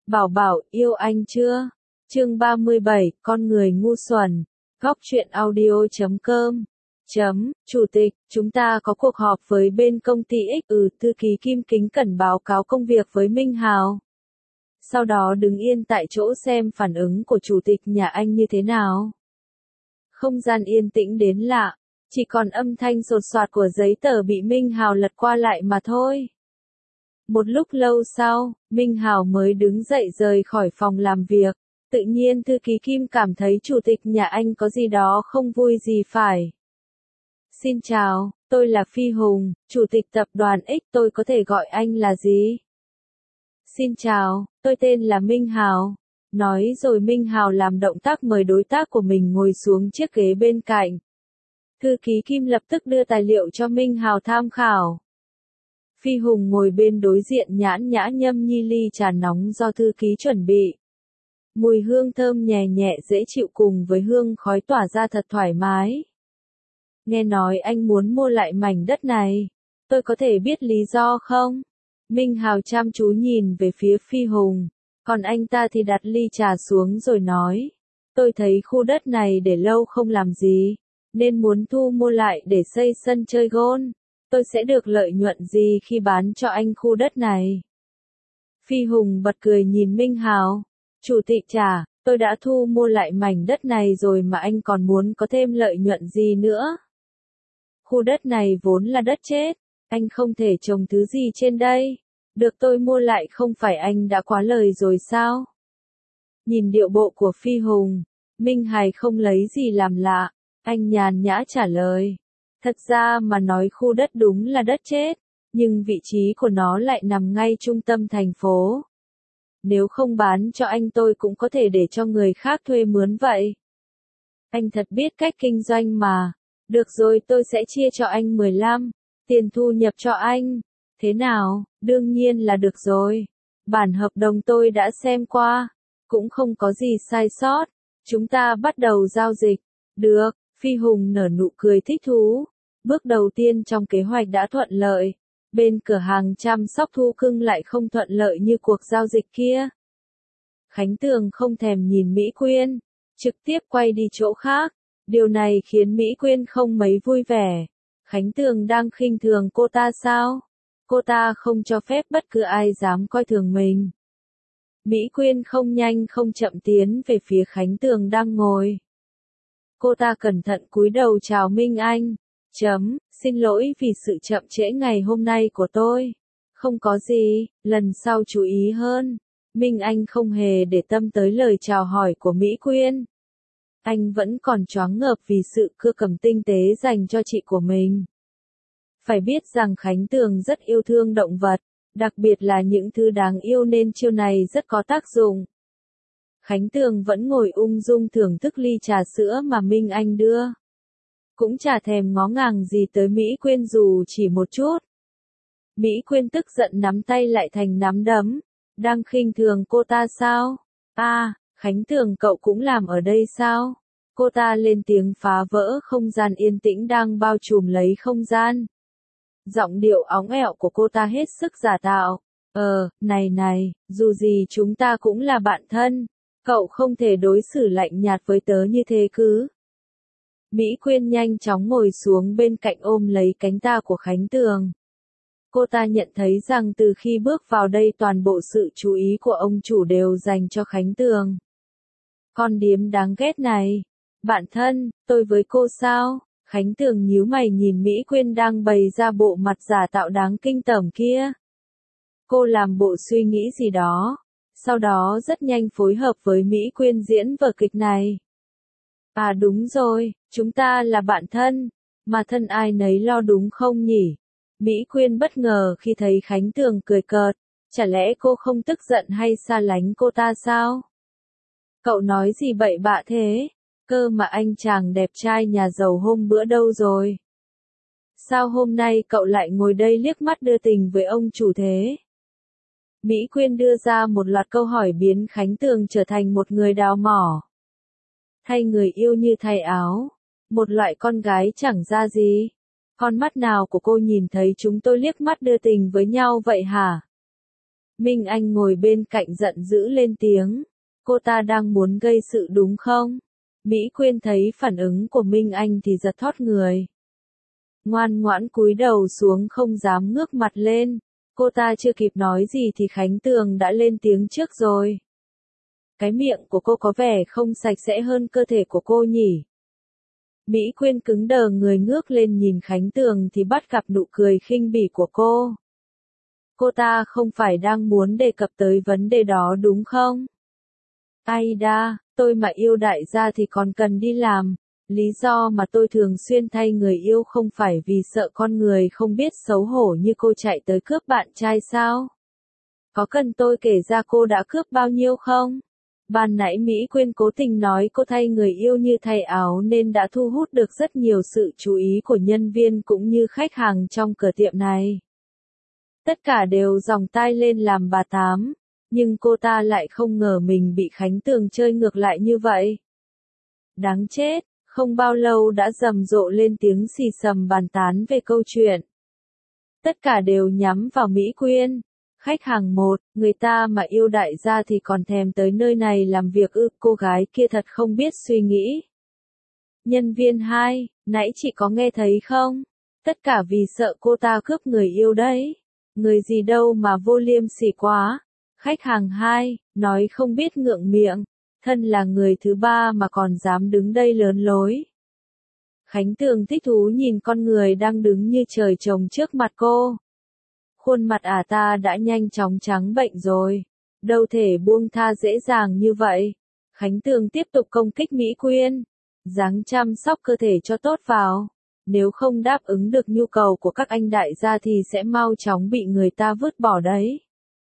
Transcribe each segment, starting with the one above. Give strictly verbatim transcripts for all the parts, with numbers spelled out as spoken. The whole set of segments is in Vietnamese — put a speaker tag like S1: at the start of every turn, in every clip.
S1: Bảo Bảo, yêu anh chưa? Chương ba mươi bảy, con người ngu xuẩn. Góc truyện audio chấm com. Chấm, Chủ tịch, chúng ta có cuộc họp với bên công ty X. Ừ, thư ký Kim kính cẩn báo cáo công việc với Minh Hào. Sau đó đứng yên tại chỗ xem phản ứng của chủ tịch nhà anh như thế nào. Không gian yên tĩnh đến lạ, chỉ còn âm thanh sột soạt của giấy tờ bị Minh Hào lật qua lại mà thôi. Một lúc lâu sau, Minh Hào mới đứng dậy rời khỏi phòng làm việc. Tự nhiên thư ký Kim cảm thấy chủ tịch nhà anh có gì đó không vui gì phải. Xin chào, tôi là Phi Hùng, chủ tịch tập đoàn X, tôi có thể gọi anh là gì? Xin chào, tôi tên là Minh Hào. Nói rồi Minh Hào làm động tác mời đối tác của mình ngồi xuống chiếc ghế bên cạnh. Thư ký Kim lập tức đưa tài liệu cho Minh Hào tham khảo. Phi Hùng ngồi bên đối diện nhãn nhã nhâm nhi ly trà nóng do thư ký chuẩn bị. Mùi hương thơm nhẹ nhẹ dễ chịu cùng với hương khói tỏa ra thật thoải mái. Nghe nói anh muốn mua lại mảnh đất này. Tôi có thể biết lý do không? Minh Hào chăm chú nhìn về phía Phi Hùng. Còn anh ta thì đặt ly trà xuống rồi nói. Tôi thấy khu đất này để lâu không làm gì. Nên muốn thu mua lại để xây sân chơi golf. Tôi sẽ được lợi nhuận gì khi bán cho anh khu đất này? Phi Hùng bật cười nhìn Minh Hào. Chủ tịch trả, tôi đã thu mua lại mảnh đất này rồi mà anh còn muốn có thêm lợi nhuận gì nữa? Khu đất này vốn là đất chết, anh không thể trồng thứ gì trên đây. Được tôi mua lại không phải anh đã quá lời rồi sao? Nhìn điệu bộ của Phi Hùng, Minh Hải không lấy gì làm lạ, anh nhàn nhã trả lời. Thật ra mà nói khu đất đúng là đất chết, nhưng vị trí của nó lại nằm ngay trung tâm thành phố. Nếu không bán cho anh tôi cũng có thể để cho người khác thuê mướn vậy. Anh thật biết cách kinh doanh mà. Được rồi, tôi sẽ chia cho anh mười lăm, tiền thu nhập cho anh. Thế nào? Đương nhiên là được rồi. Bản hợp đồng tôi đã xem qua, cũng không có gì sai sót. Chúng ta bắt đầu giao dịch. Được, Phi Hùng nở nụ cười thích thú. Bước đầu tiên trong kế hoạch đã thuận lợi. Bên cửa hàng chăm sóc thú cưng lại không thuận lợi như cuộc giao dịch kia. Khánh Tường không thèm nhìn Mỹ Quyên, trực tiếp quay đi chỗ khác. Điều này khiến Mỹ Quyên không mấy vui vẻ. Khánh Tường đang khinh thường cô ta sao? Cô ta không cho phép bất cứ ai dám coi thường mình. Mỹ Quyên không nhanh không chậm tiến về phía Khánh Tường đang ngồi. Cô ta cẩn thận cúi đầu chào Minh Anh. Chấm, xin lỗi vì sự chậm trễ ngày hôm nay của tôi. Không có gì, lần sau chú ý hơn. Minh Anh không hề để tâm tới lời chào hỏi của Mỹ Quyên. Anh vẫn còn choáng ngợp vì sự cưa cầm tinh tế dành cho chị của mình. Phải biết rằng Khánh Tường rất yêu thương động vật, đặc biệt là những thứ đáng yêu nên chiêu này rất có tác dụng. Khánh Tường vẫn ngồi ung dung thưởng thức ly trà sữa mà Minh Anh đưa. Cũng chả thèm ngó ngàng gì tới Mỹ Quyên dù chỉ một chút. Mỹ Quyên tức giận nắm tay lại thành nắm đấm. Đang khinh thường cô ta sao? À, Khánh Tường cậu cũng làm ở đây sao? Cô ta lên tiếng phá vỡ không gian yên tĩnh đang bao trùm lấy không gian. Giọng điệu óng ẹo của cô ta hết sức giả tạo. Ờ, này này, dù gì chúng ta cũng là bạn thân. Cậu không thể đối xử lạnh nhạt với tớ như thế cứ. Mỹ Quyên nhanh chóng ngồi xuống bên cạnh ôm lấy cánh tay của Khánh Tường. Cô ta nhận thấy rằng từ khi bước vào đây toàn bộ sự chú ý của ông chủ đều dành cho Khánh Tường. Con điếm đáng ghét này. Bạn thân, tôi với cô sao? Khánh Tường nhíu mày nhìn Mỹ Quyên đang bày ra bộ mặt giả tạo đáng kinh tởm kia. Cô làm bộ suy nghĩ gì đó. Sau đó rất nhanh phối hợp với Mỹ Quyên diễn vở kịch này. À đúng rồi, chúng ta là bạn thân. Mà thân ai nấy lo đúng không nhỉ? Mỹ Quyên bất ngờ khi thấy Khánh Tường cười cợt. Chả lẽ cô không tức giận hay xa lánh cô ta sao? Cậu nói gì bậy bạ thế? Cơ mà anh chàng đẹp trai nhà giàu hôm bữa đâu rồi? Sao hôm nay cậu lại ngồi đây liếc mắt đưa tình với ông chủ thế? Mỹ Quyên đưa ra một loạt câu hỏi biến Khánh Tường trở thành một người đào mỏ. Thay người yêu như thay áo. Một loại con gái chẳng ra gì. Con mắt nào của cô nhìn thấy chúng tôi liếc mắt đưa tình với nhau vậy hả? Minh Anh ngồi bên cạnh giận dữ lên tiếng. Cô ta đang muốn gây sự đúng không? Mỹ Quyên thấy phản ứng của Minh Anh thì giật thót người. Ngoan ngoãn cúi đầu xuống không dám ngước mặt lên. Cô ta chưa kịp nói gì thì Khánh Tường đã lên tiếng trước rồi. Cái miệng của cô có vẻ không sạch sẽ hơn cơ thể của cô nhỉ? Mỹ Quyên cứng đờ người ngước lên nhìn Khánh Tường thì bắt gặp nụ cười khinh bỉ của cô. Cô ta không phải đang muốn đề cập tới vấn đề đó đúng không? Ai đa, tôi mà yêu đại gia thì còn cần đi làm. Lý do mà tôi thường xuyên thay người yêu không phải vì sợ con người không biết xấu hổ như cô chạy tới cướp bạn trai sao? Có cần tôi kể ra cô đã cướp bao nhiêu không? Ban nãy Mỹ Quyên cố tình nói cô thay người yêu như thay áo nên đã thu hút được rất nhiều sự chú ý của nhân viên cũng như khách hàng trong cửa tiệm này. Tất cả đều dòng tai lên làm bà Tám, nhưng cô ta lại không ngờ mình bị Khánh Tường chơi ngược lại như vậy. Đáng chết, không bao lâu đã rầm rộ lên tiếng xì xầm bàn tán về câu chuyện. Tất cả đều nhắm vào Mỹ Quyên. Khách hàng một, người ta mà yêu đại gia thì còn thèm tới nơi này làm việc ư, cô gái kia thật không biết suy nghĩ. Nhân viên hai, nãy chị có nghe thấy không? Tất cả vì sợ cô ta cướp người yêu đấy. Người gì đâu mà vô liêm sỉ quá. Khách hàng hai, nói không biết ngượng miệng, thân là người thứ ba mà còn dám đứng đây lớn lối. Khánh Tường thích thú nhìn con người đang đứng như trời trồng trước mặt cô. Khuôn mặt ả ta đã nhanh chóng trắng bệnh rồi, đâu thể buông tha dễ dàng như vậy. Khánh Tường tiếp tục công kích Mỹ Quyên, ráng chăm sóc cơ thể cho tốt vào, nếu không đáp ứng được nhu cầu của các anh đại gia thì sẽ mau chóng bị người ta vứt bỏ đấy.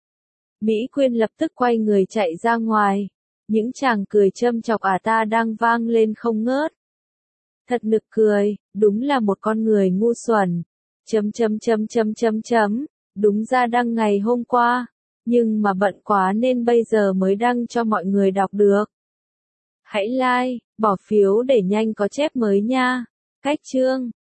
S1: Mỹ Quyên lập tức quay người chạy ra ngoài, những tràng cười châm chọc ả ta đang vang lên không ngớt. Thật nực cười, đúng là một con người ngu xuẩn. Chấm chấm chấm chấm chấm chấm. Đúng ra đăng ngày hôm qua, nhưng mà bận quá nên bây giờ mới đăng cho mọi người đọc được. Hãy like, bỏ phiếu để nhanh có chép mới nha. Cách chương